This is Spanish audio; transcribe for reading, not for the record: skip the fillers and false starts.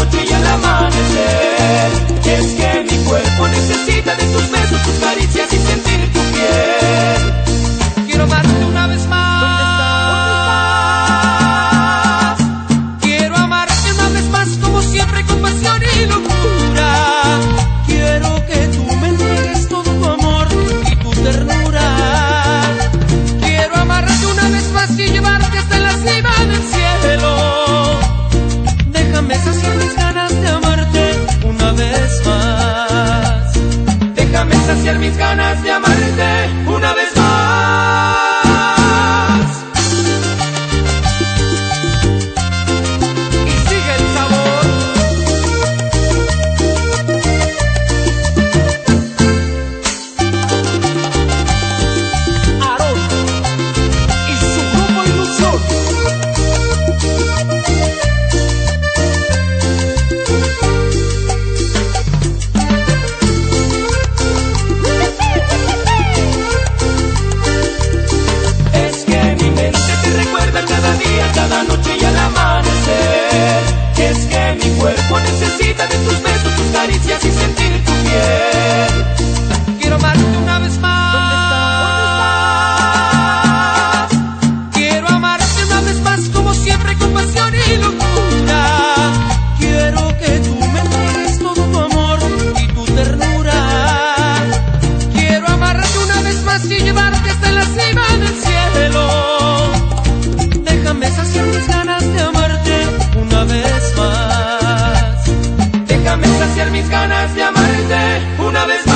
noche y al amanecer. Es que mi cuerpo necesita de tus besos, tus caricias y sentir tu piel. Quiero amarte una vez más. Quiero amarte una vez más, como siempre, con pasión y locura. Quiero que tú me entregues todo tu amor y tu ternura. Quiero amarte una vez más y llevarte hasta la cima del cielo. Déjame saciar mis ganas de amarte una vez más. Déjame saciar mis ganas de amarte una vez más. Cada noche y al amanecer. Es que mi cuerpo necesita de tus besos, tus caricias y sentir tu piel. Quiero amarte una vez más. Quiero amarte una vez más, como siempre, con pasión y locura. Quiero que tú me entregues todo tu amor y tu ternura. Quiero amarte una vez más y llevarte hasta la cima del cielo. Déjame saciar mis ganas de amarte una vez más. Déjame saciar mis ganas de amarte una vez más.